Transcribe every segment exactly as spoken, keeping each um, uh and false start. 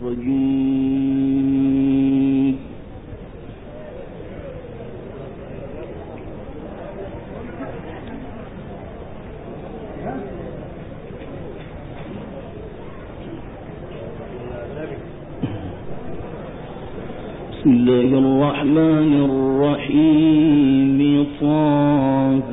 الرجيم. بسم الله الرحمن الرحيم. طه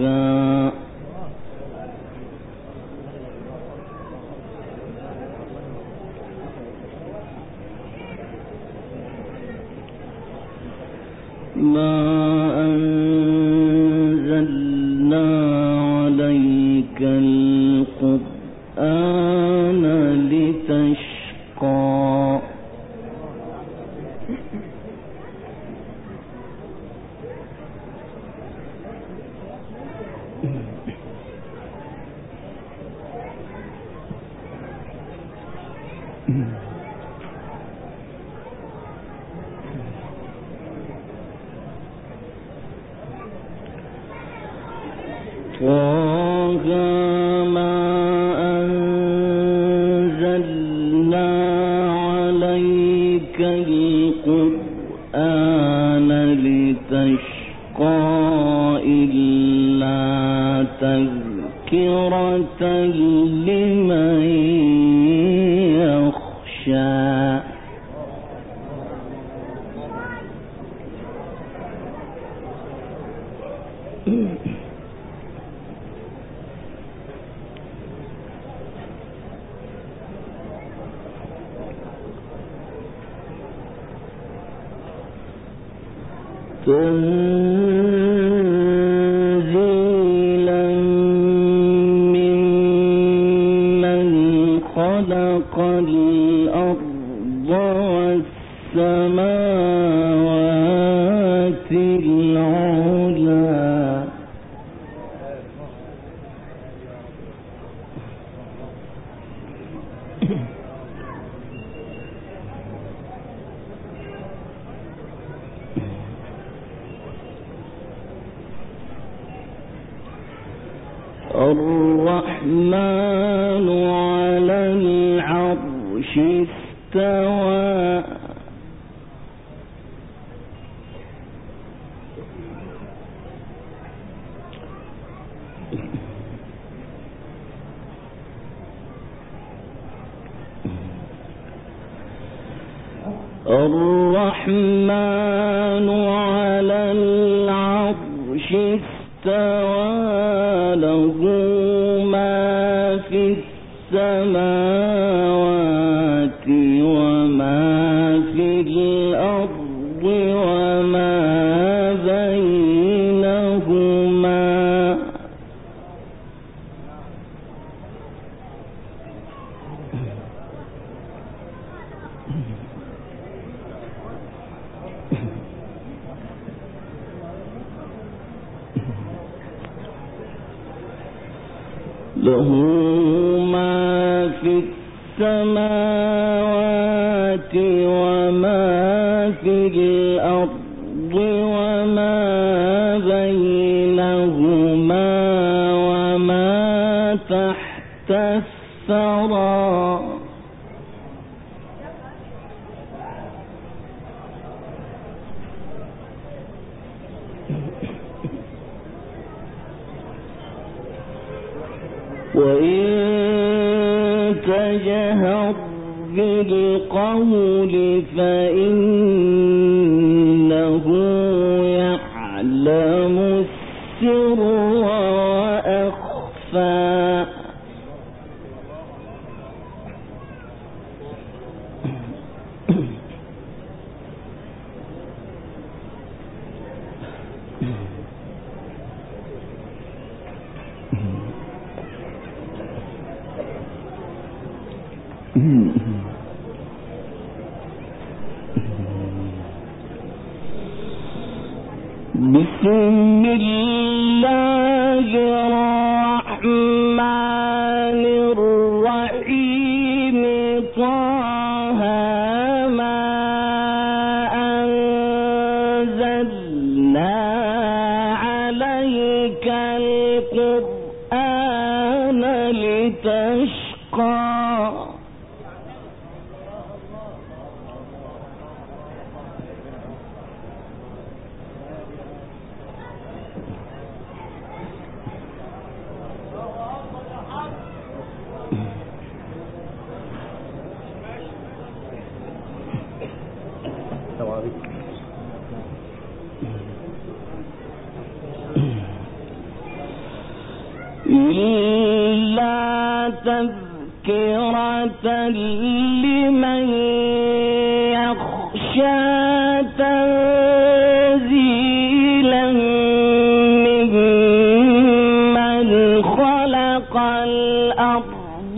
ما أنزلنا عليك القرآن لتشقى. طه ما أنزلنا عليك القرآن لتشقى إلا تذكرة لمن يخشى. تنزيلا ممن خلق الأرض والسماوات العلى. الرحمن على العرش استوى. الرحمن على العرش استوى. له ما في السماوات وما في الأرض وما بينهما. له ما في السماوات وما في الأرض وما بينهما وما تحت الثرى. وإن تجهر بالقول فإنه يعلم السر وأخفى. بسم الله الرحمن الرحيم. طه ما أنزلنا عليك القرآن لتشقى. إلا تذكرة لمن يخشى تنزيلا ممن خلق الأرض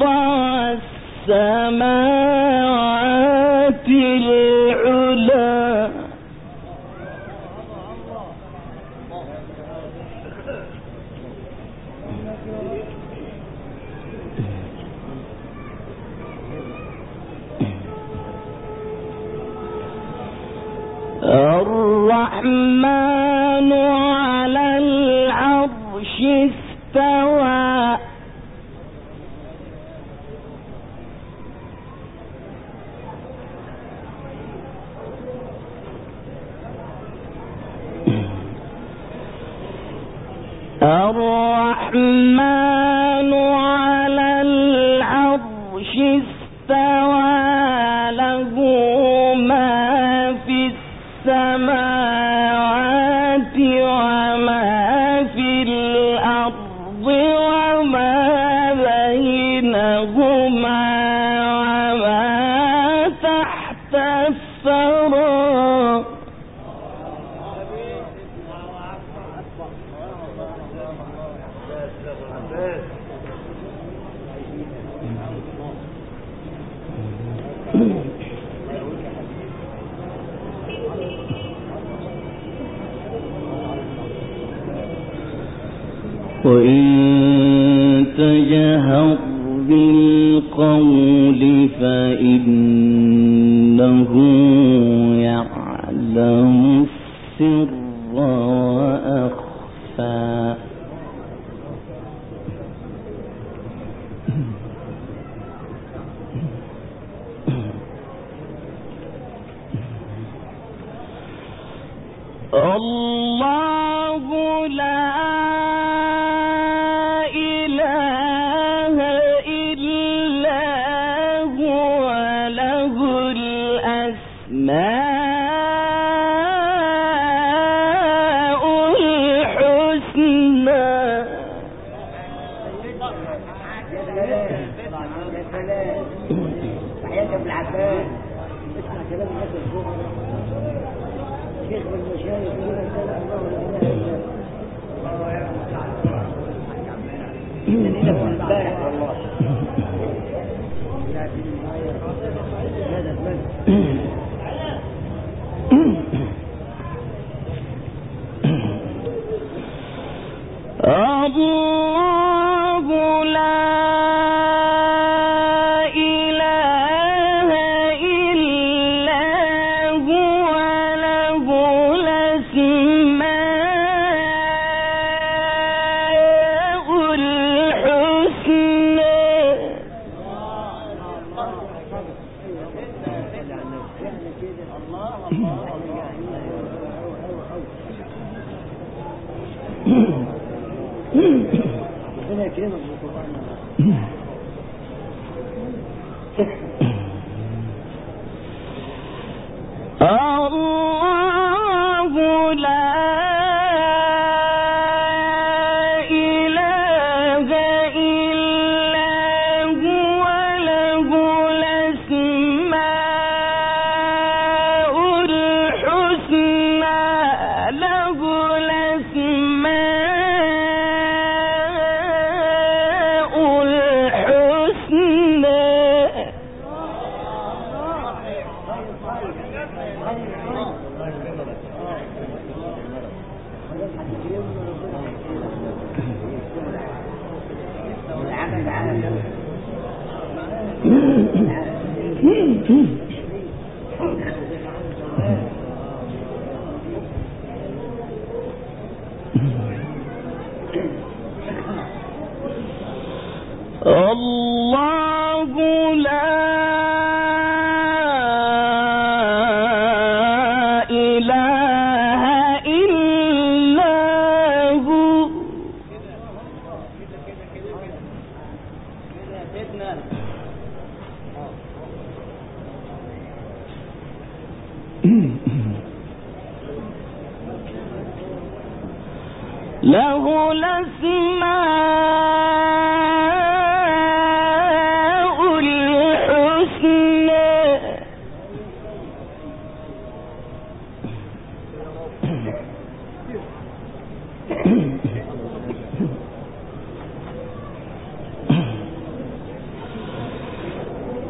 والسماوات العلى الرحمن على العرش استوى الرحمن على العرش استوى له ما في السماوات وما في الأرض وما بينهما وما تحت الثرى وإن تجهر بالقول فإنه يعلم السر وأخفى الله لا إله إلا هو له الأسماء الحسنى حياة ابن عباس اسمع كلام الناس الكبار شيخ المشايخ يقول لك لا الله لا اله الا الله يا رب امبارح والله الله لا إله إلا هو له الأسماء الحسنى ربنا يكرمك بالقرآن الله لا إله إلا هو له الأسماء الحسنى له الأسماء الحسنى الله لا إله إلا هو له الأسماء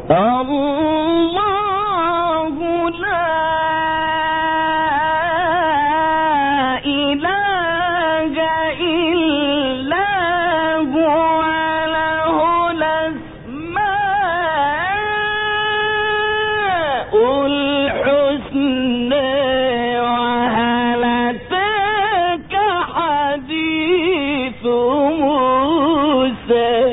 الله لا إله إلا هو له الأسماء الحسنى وهل أتاك حديث موسى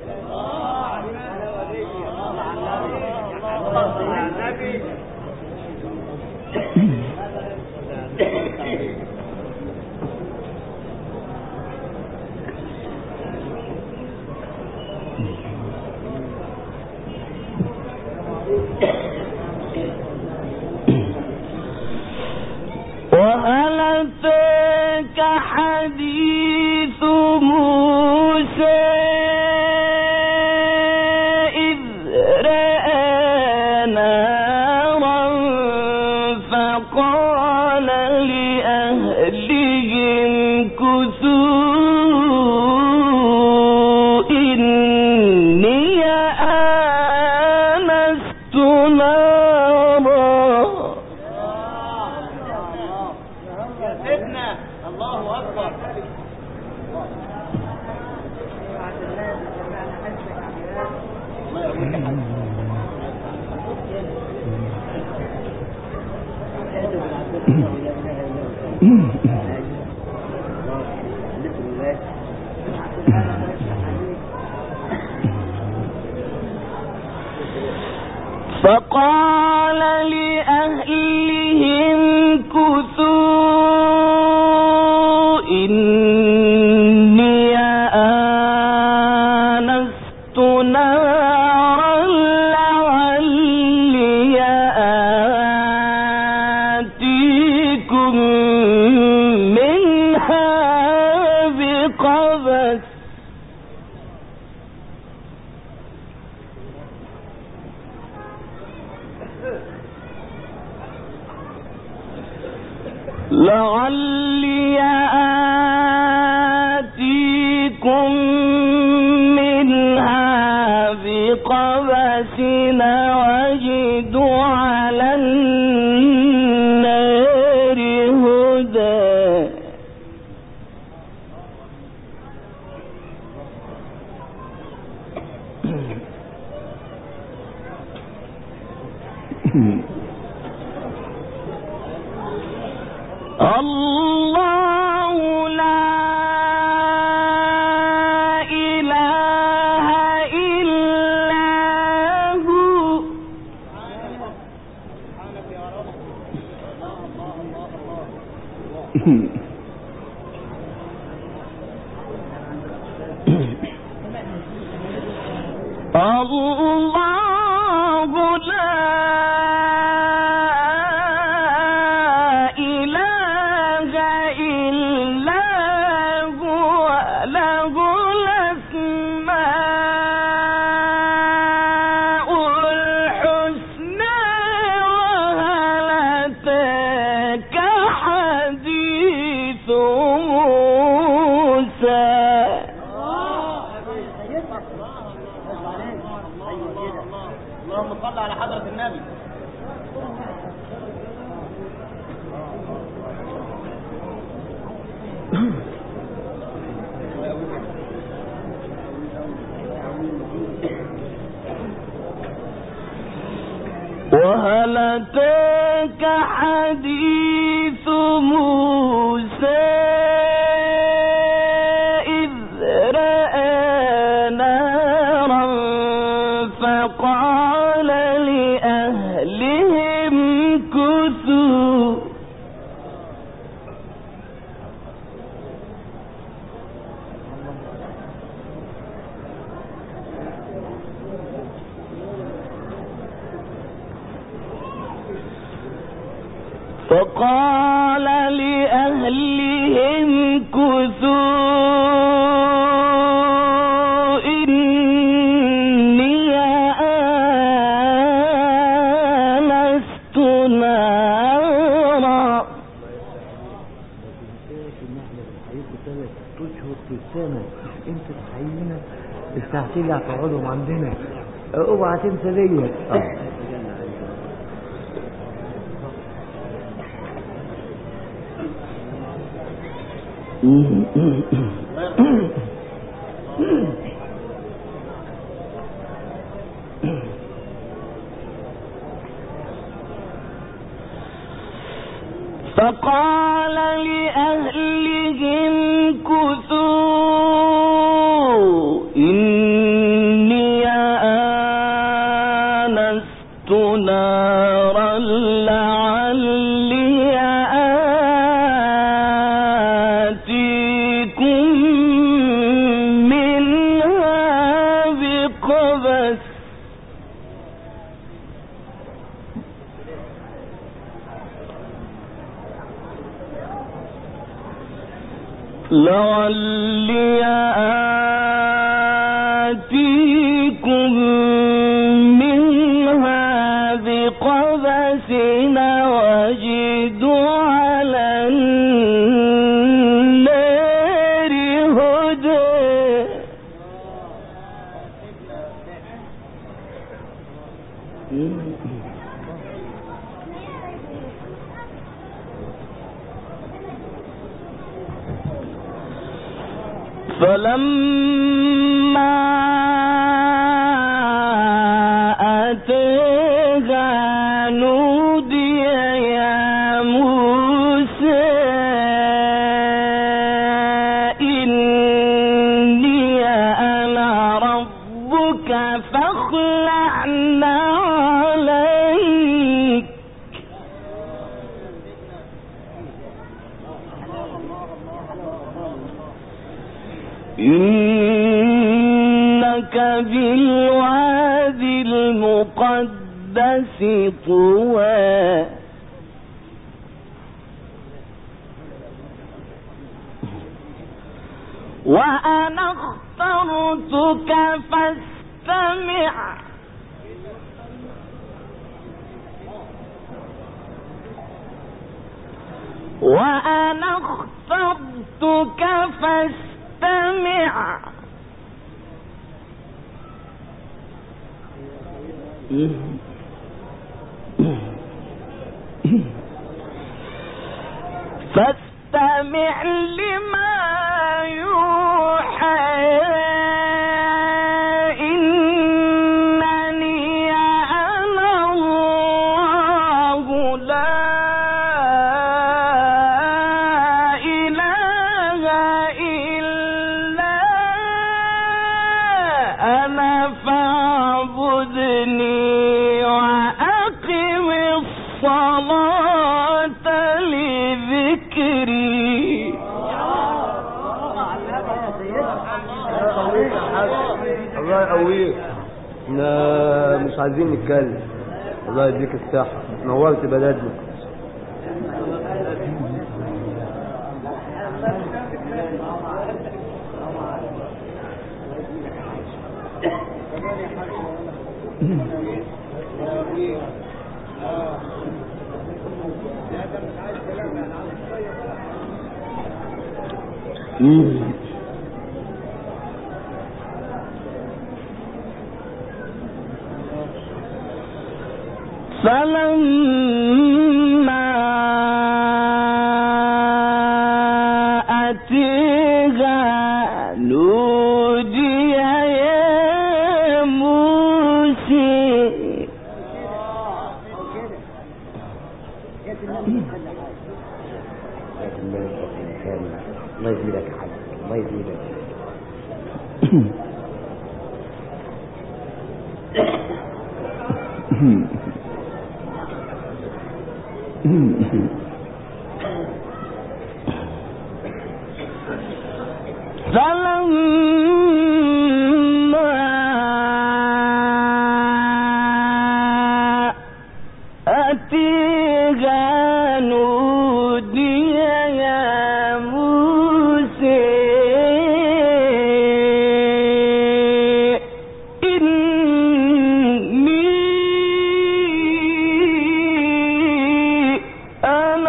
وهل أتاك حديث موسى إذ رأى نارا فقال لأهلهم كثوا إني آنست نارا. الله أكبر. فقال لأهلهم كثوا إني آنست نارا لعلي آتيكم منها بقبس لعلي آتيكم منها بقبس وأجد على النار هدى. الله لا إله إلا هو الله لا اللهم صل على حضرة النبي. وهل أتاك حديث موسى إذ رأى نارا فقال لأهلهم كثوا فقال لأهلهم كثوا إني آنست نارا. تشهر في السنة انت تحيينا الساعتين اللي هتقعدهم عندنا اوعى تنسى ديت. فقال لأهلهم كثوا إني آنست نارا لعلي آتيكم منها بقبس لعلي آتيكم منها بقبس وأجد على النار هدى. فلما أتاها نودي يا موسى إني أنا ربك فاخلع عليك إنك بالوادي المقدس طوى وأنا اخترتك فاستمع وأنا اخترتك فاستمع فاستمع لما يوحى إنني أنا الله لا إله إلا أنا فاعبدني وأقم الصلاة لذكري. الله يقويك. احنا مش عايزين نتكلم. الله يديك الصحة، نورت بلدنا. فلما أتيها نودي يا موسى. الله يزيدك يا حاج، الله يزيدك. فلما أتيها نودي يا موسى إني أنا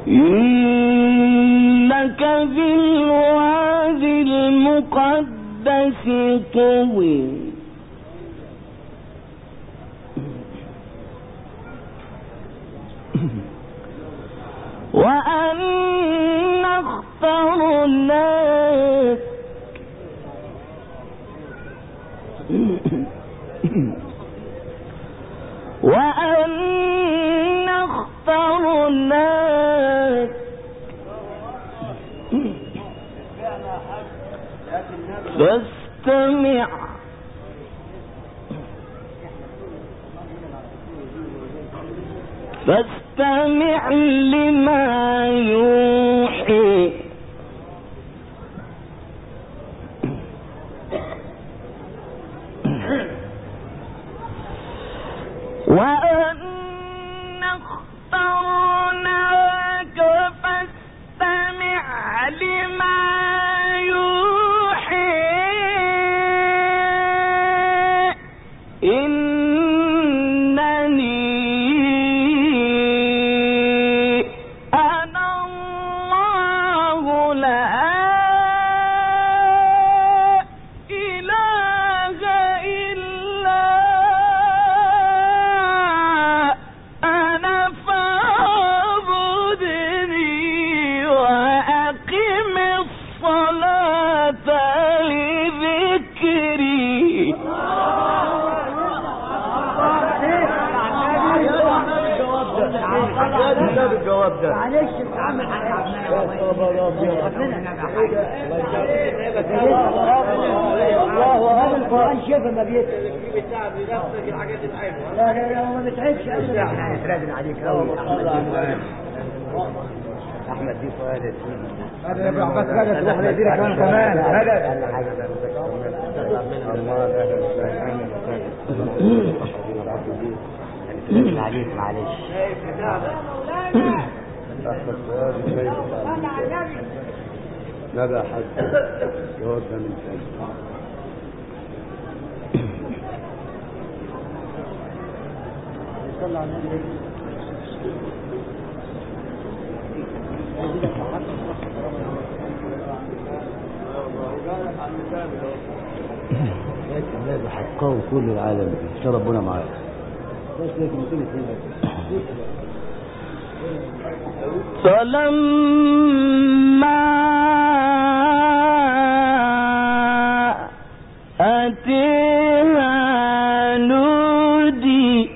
إنك بالوادي المقدس طوي وأنا اخترناك وأنا اخترناك فاستمع فاستمع لما يوحي وأنا اخترناك فاستمع لما يوحي إنني أنا الله لا إله إلا أنا فاعبدني وأقم الصلاة لذكري. الجواب ده معلش تعمل حاجه الله هذا القرآن شايف ما بيتعب بيتعب بنفسك الحاجات الحلوه. لا لا لا ما بتعبش ابدا. احنا هنتراجع عليك قوي احمد دي فؤاد هذا يا ابو عباس مدد واحنا دي كمان كمان مدد الله عليك معلش لا لا حد جواب ده من ثاني. صلى على النبي. لازم حقاوي كل العالم ان ربنا معاك. فلما أتيها نودي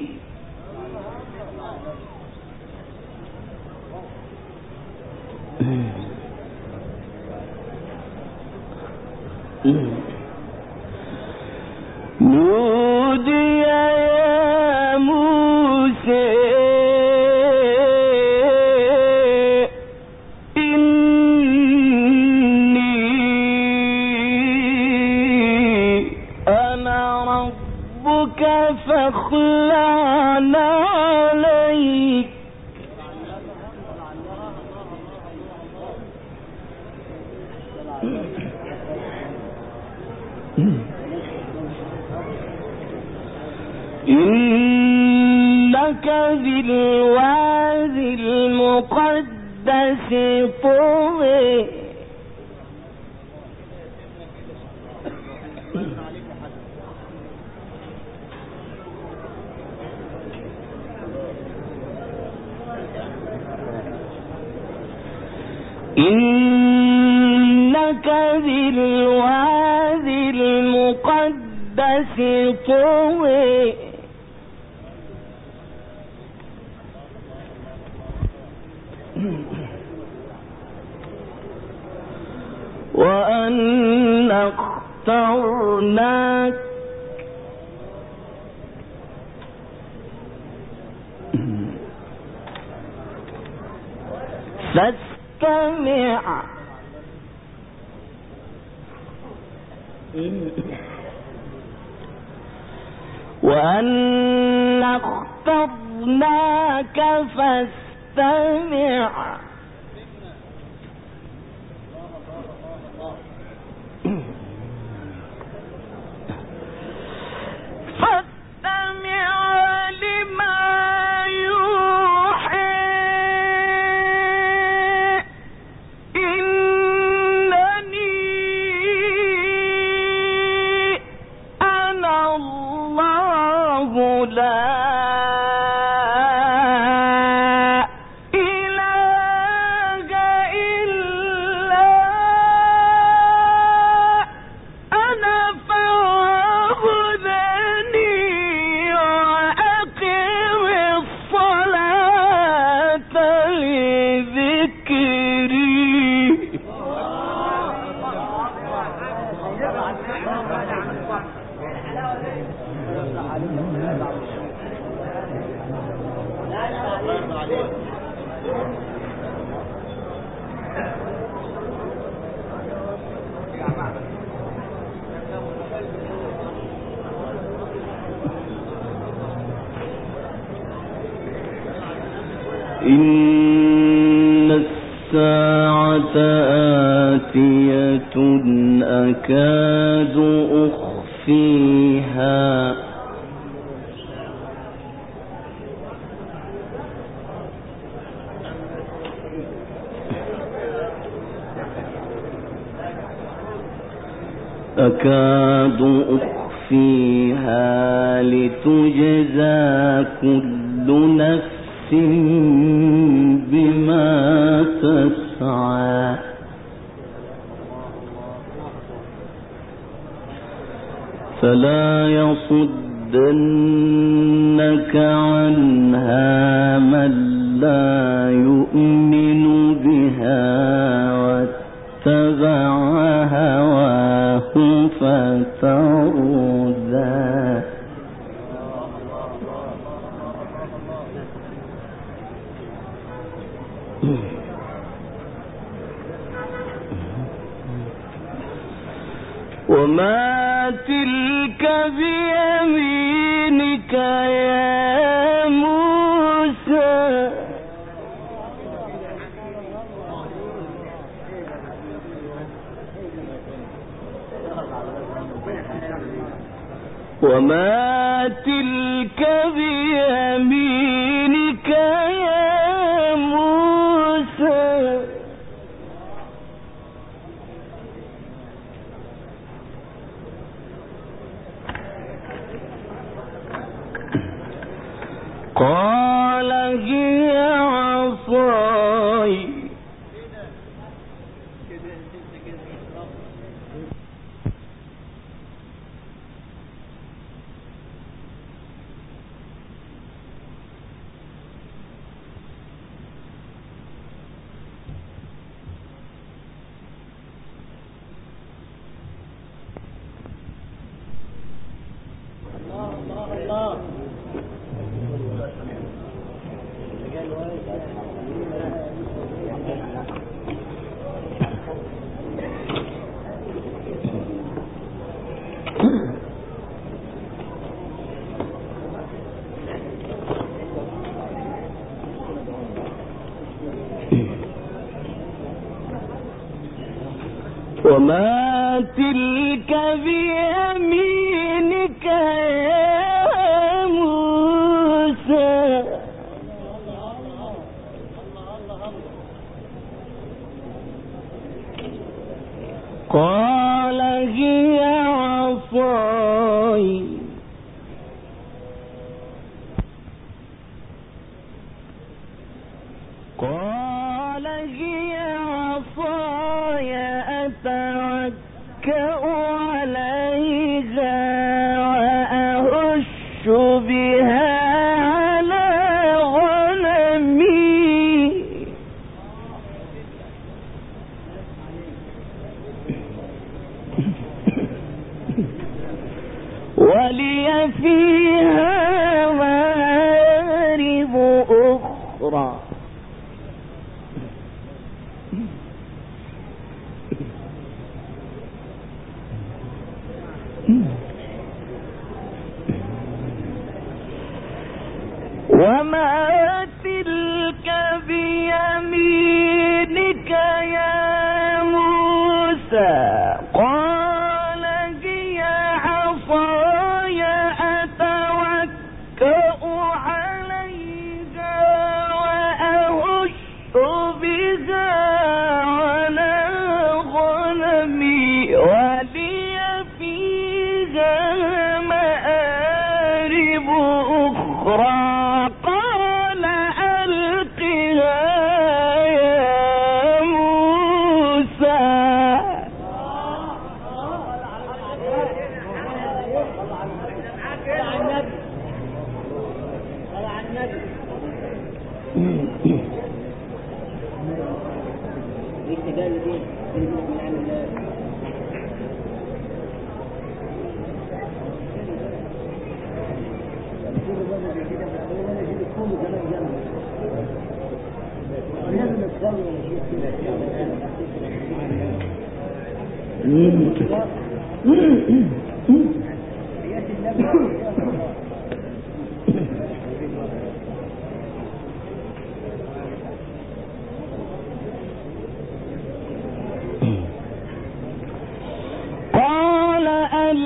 نودي يا موسى فاخلعنا عليك إنك بالوادي المقدس طوي إنك بالوادي المقدس طوي وأنا اخترناك فاستمع وأنا اخترناك فاستمع فاستمع لما يوحي إن الساعة آتية أكاد أخفيها أكاد أخفيها لتجزى كل نفس بما تسعى فلا يصدنك عنها من لا يؤمن بها واتبع هواه فتردى وما تلك بيمينك يا موسى وما تلك بيمينك يا موسى قال هي عصاي وما تلك بيمينك يا موسى قال هي عصاي قال هي عصاي أتوكأ عليها وأهش بها على غنمي ولي فيها مآرب أخرى وما تلك بيمينك يا موسى قال هي عصاي أتوكأ عليها وأهش بها على غنمي ولي فيها مآرب أخرى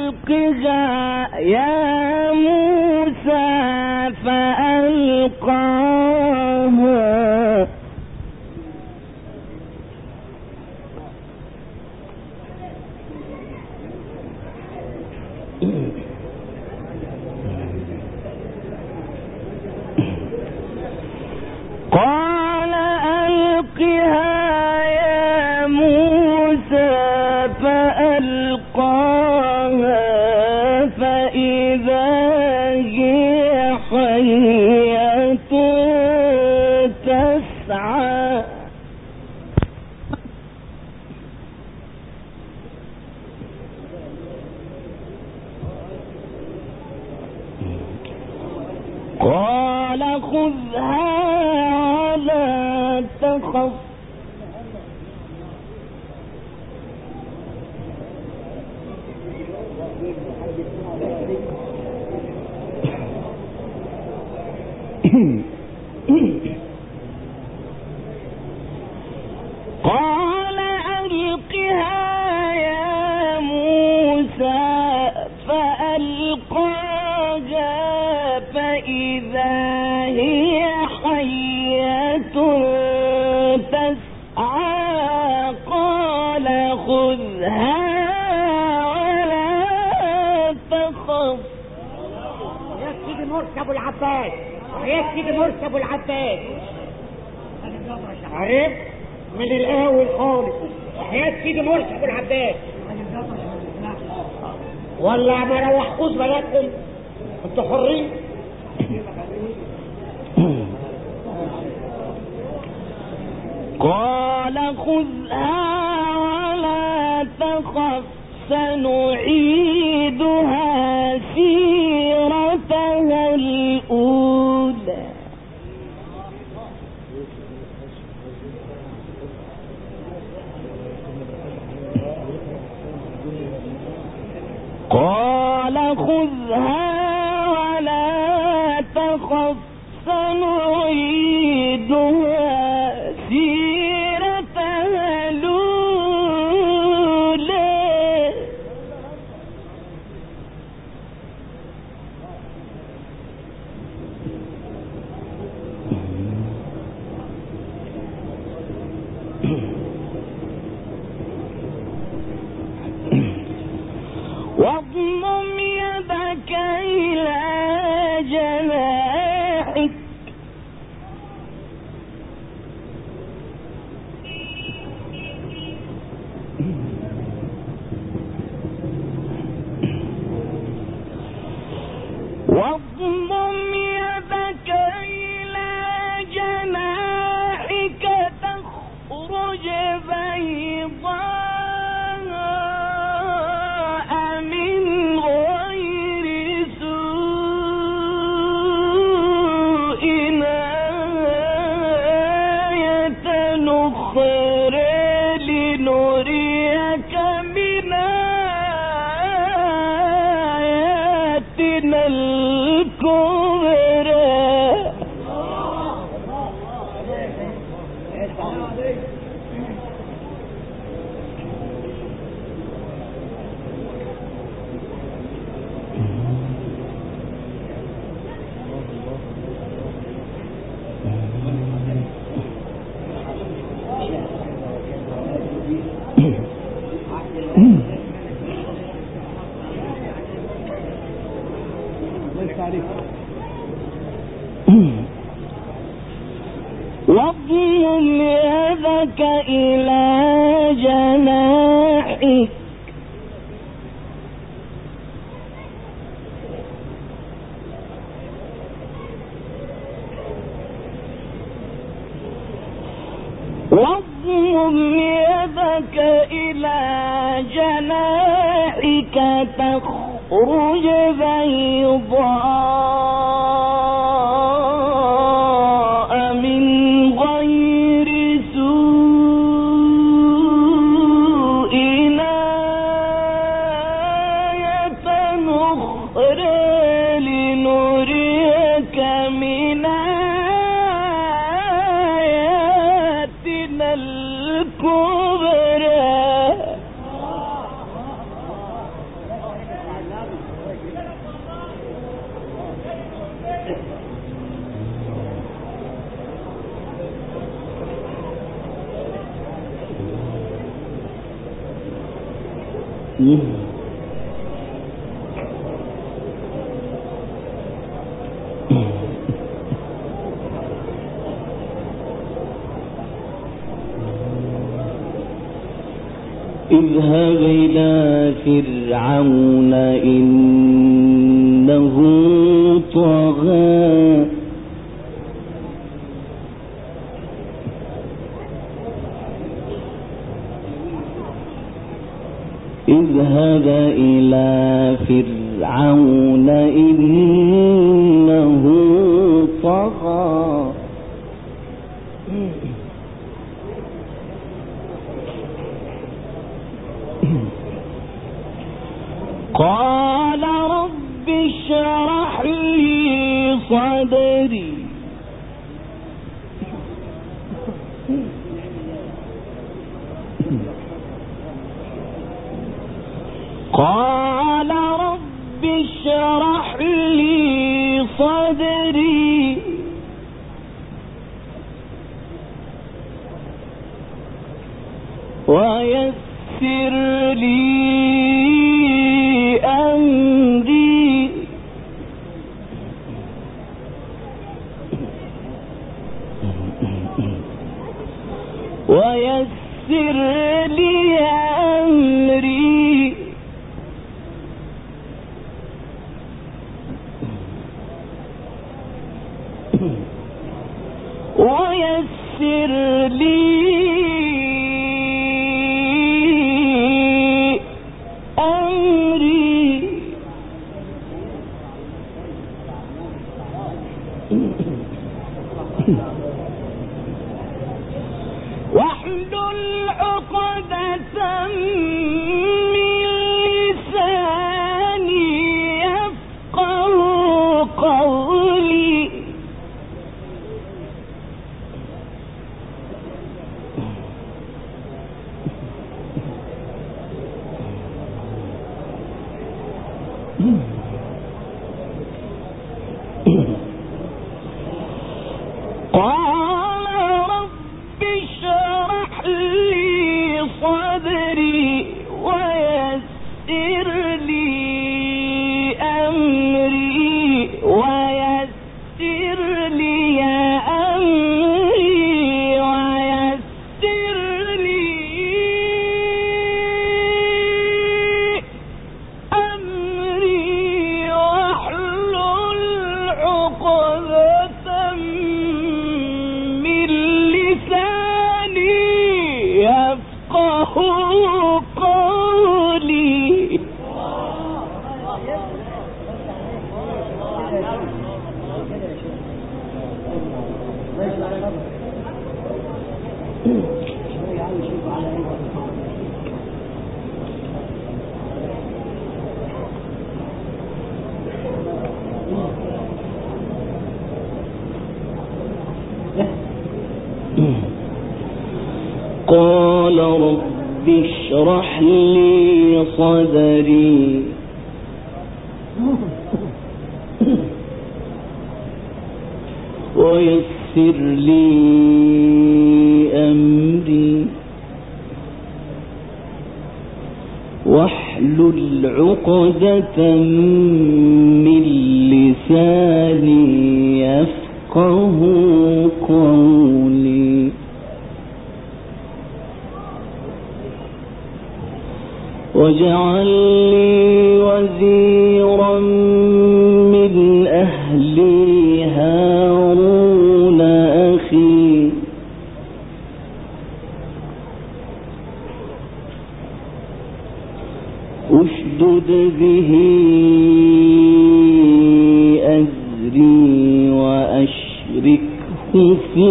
ألقها يا موسى فألقاها قال ألقها يا موسى فألقاها فإذا هي حية تسعى قال خذها ولا تخف قال ألقها يا موسى فألقاها فإذا هي حية تسعى قال خذها ولا تخف. يا سيدي مرسي ابو العباس يا سيدي مرسي ابو العباس عرفت من الاول خالص يا سيدي مرسي ابو العباس ولا ما روحكوش بلدكم انتوا حرين. قال خذها ولا تخف سنعيدها سيرتها الأولى. قال خذها ولا تخف سنعيدها سيرتها الأولى. واضمم يدك إلى جناحك واضمم يدك إلى جناحك تخرج بيضاء من غير سوء آية أخرى لنريك من آياتنا الكبرى. واضمم يدك إلى جناحك واضمم يدك إلى جناحك تخرج بيضاء من غير سوء آية أخرى لنريك من آياتنا الكبرى. اذهب إلى فرعون إنه طغى اذهب إلى فرعون إنه طغى قال رب اشرح لي صدري قال رب اشرح لي صدري ويسر لي أمري ويسر لي أمري ويسر لي أمري واحلل عقدة من لساني يفقهوا قولي قال رب اشرح لي صدري ويسر لي أمري ويسر لي أمري ويسر لي أمري واحلل عقدة من لساني يفقهوا قولي قال رب اشرح لي صدري ويسر لي أمري واحلل عقدة من لساني يفقهوا قولي واجعل لي وزيرا من أهلي هارون أخي أشدد به أزري وأشركه في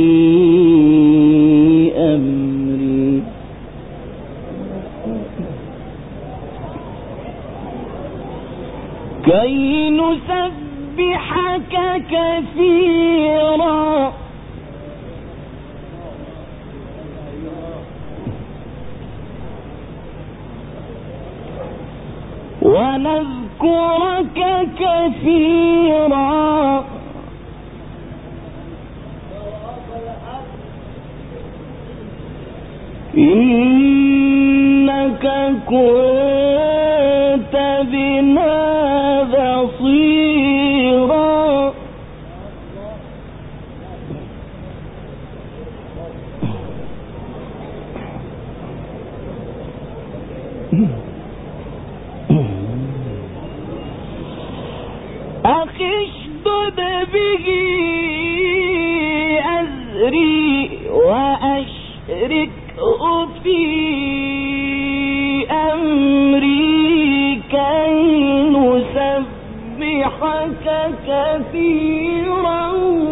أمري كي نسبحك كثيرا ونذكرك كثيرا إنك كنت أخي اشدد به أزري وأشركه في أمري كي نسبحك كثيرا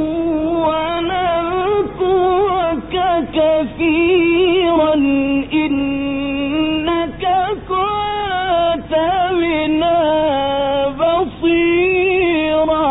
ونذكرك كثيرا إنك كنت بنا بصيرا.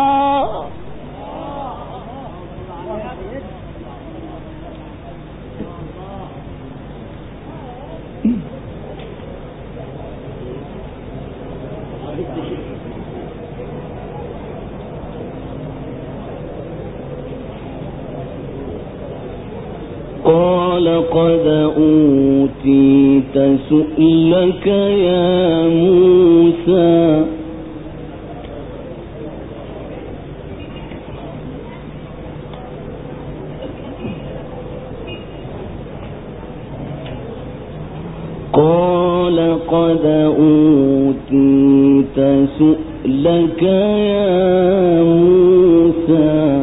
قال قد أوتيت سؤلك يا موسى قال قد أوتيت سؤلك يا موسى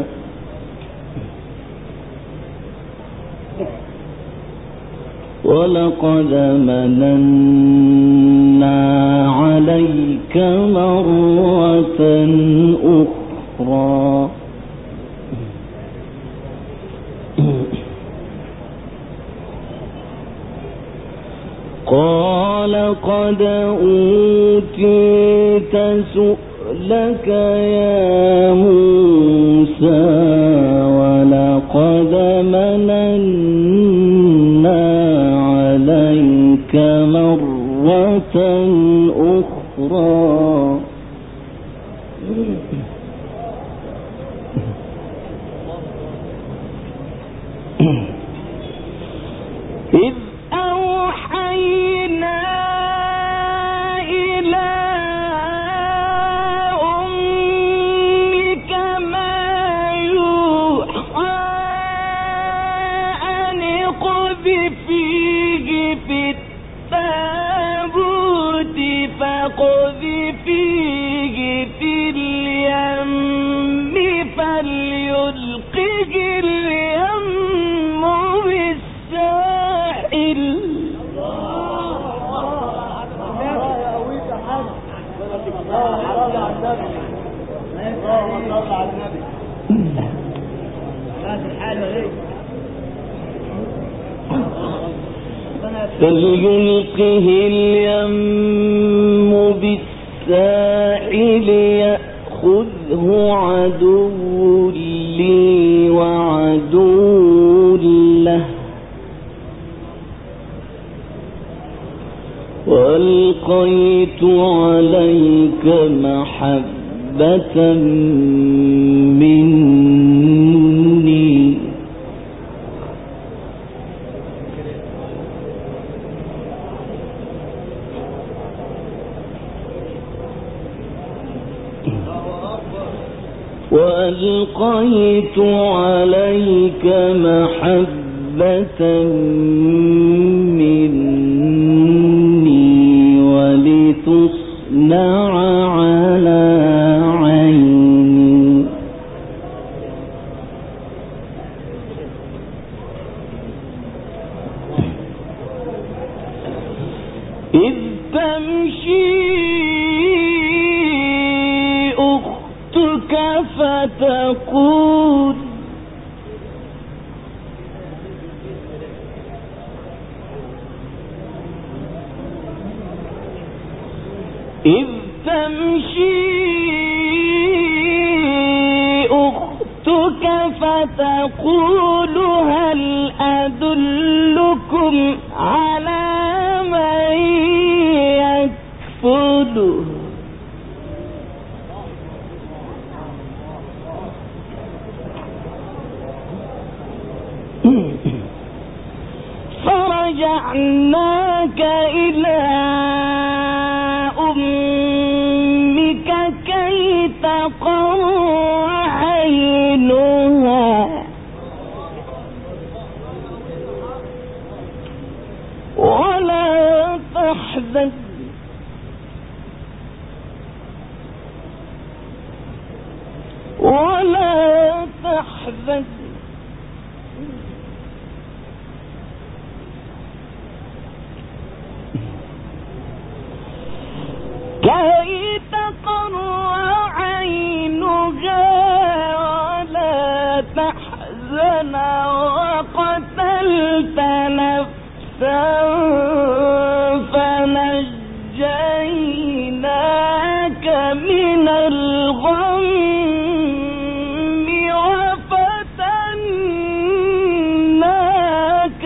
ولقد مننا عليك مرة أخرى قال قد أوتيت سؤلك يا موسى ولقد مننا عليك مرة أخرى إذ أوحينا إلى أمك ما يوحى أن اقذفيه في التابوت فاقذفيه في اليم فليلقه اليم بالساحل. فليلقه اليم بالساحل يأخذه عدو لي وعدو له وألقيت عليك محبة مني وألقيت عليك محبة مني ولتصنع على عيني إذ تمشي أختك فتقول إذ تمشي أختك فتقول هل أدلكم على من يكفله فرجعناك إلى أمك كي تقر عينها ولا تحزن ولا تحزن كي تقر عينها ولا تحزن وقتلت نفسا فنجيناك من الغم وفتناك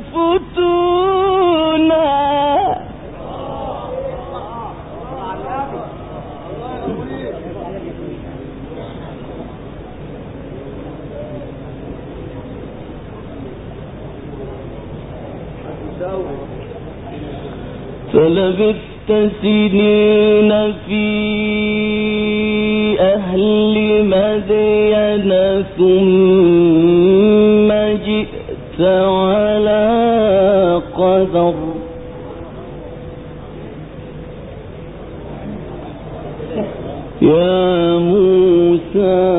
فتونا. فلبثت سنين في أهل مدين ثم جئت على قدر يا موسى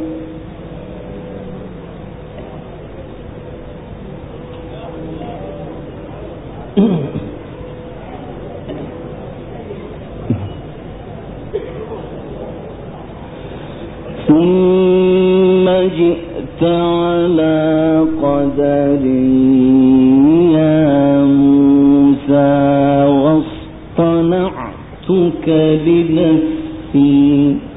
ثم جئت على قدر يا موسى واصطنعتك لنفسي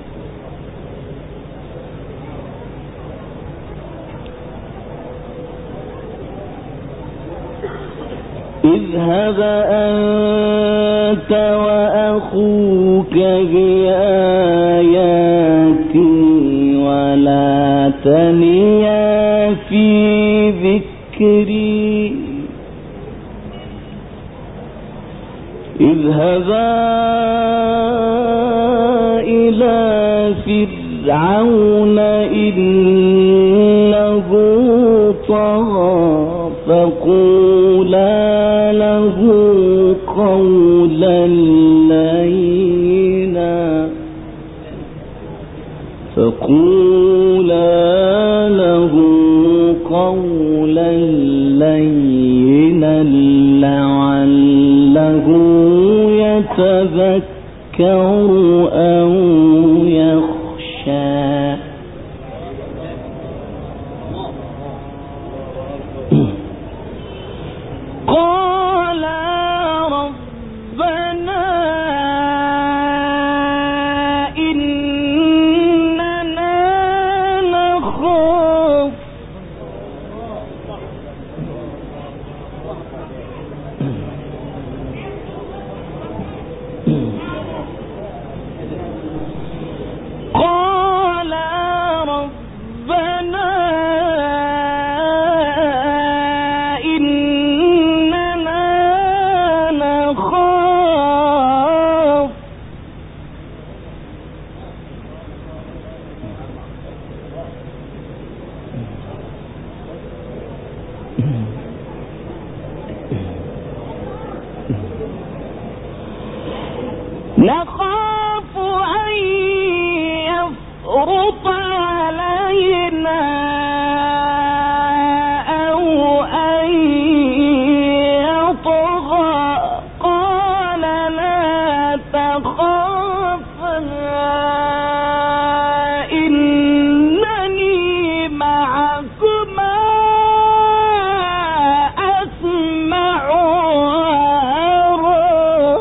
اذهب أنت وأخوك بآياتي ولا تنيا في ذكري اذهبا إلى فرعون إنه طغى فقولا له قولا لينا فقولا له قولا لينا لعله يتذكر أو يخشى. قال ربنا إننا نخاف قال ربنا نخاف أن يفرط علينا أو أن يطغى قال لا تخافا إنني معكما أسمع وأرى.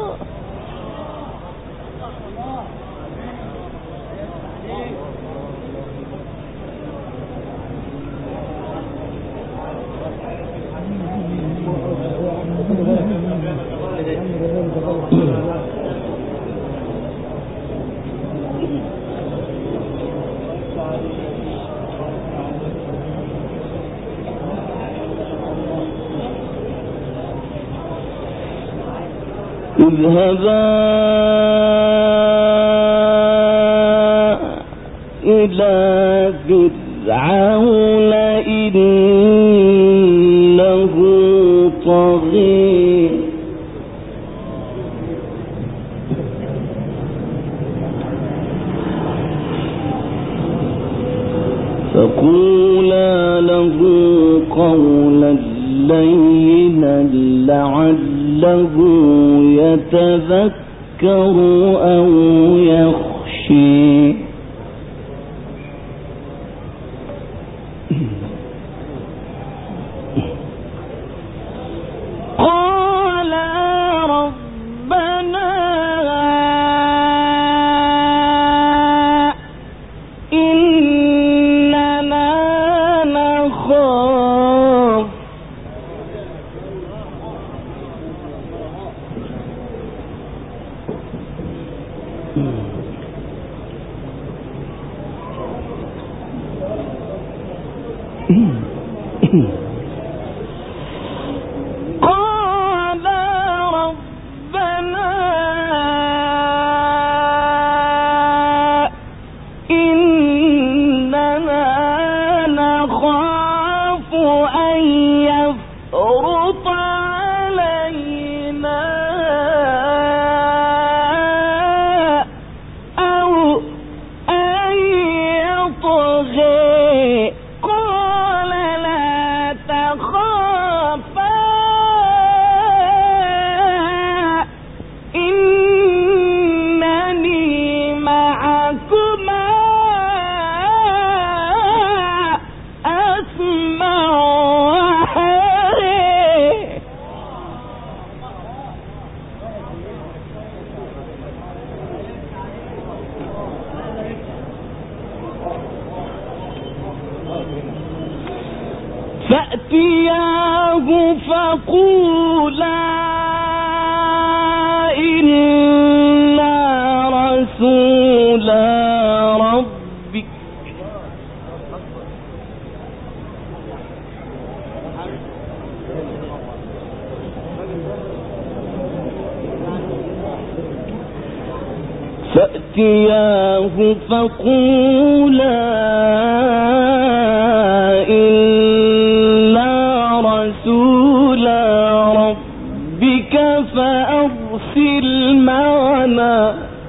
اذهبا إلى فرعون إنه طغى له قولا لينا لعله يتذكر أو يخشي. قال ربنا إننا نخاف قال ربنا إننا نخاف أن يفرط علينا أو أن يطغى. قال لا تخافا إنني معكما أسمع وأرى. فأتياه فقولا إنا رسولا ربك فأتياه فقولا إنا رسولا ربك فأرسل معنا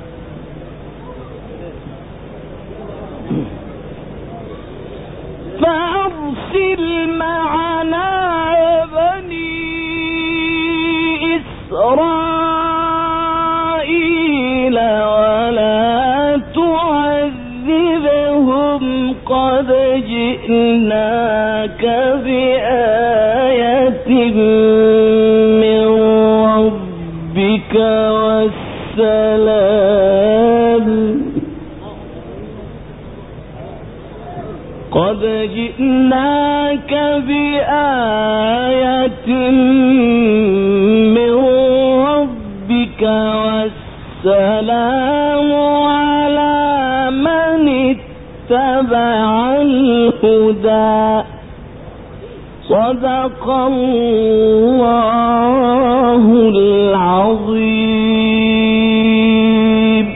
فأرسل معنا بني إسرائيل ولا تعذبهم قد جئناك بآية من ربك والسلام قد جئناك بآية من ربك والسلام على من اتبع الهدى. صدق الله العظيم.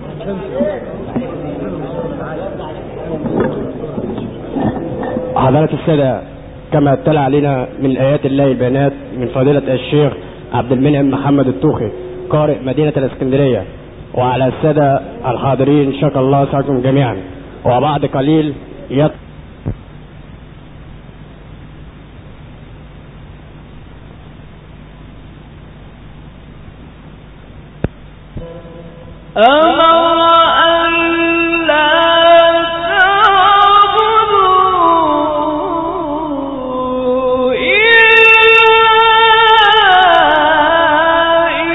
حضرات السادة، كما اطلع علينا من آيات الله البينات من فضيلة الشيخ عبد المنعم محمد الطوخي قارئ مدينة الإسكندرية، وعلى السادة الحاضرين شكر الله سعيكم جميعا. وبعد قليل يط... أمر أن لا تعبدوا إلا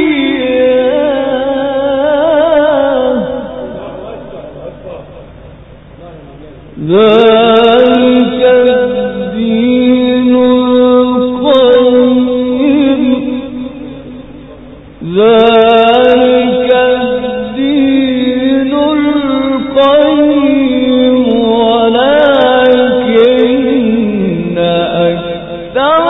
إياه ذلك الدين القيم ذلك الدين القيم ولكن أكثر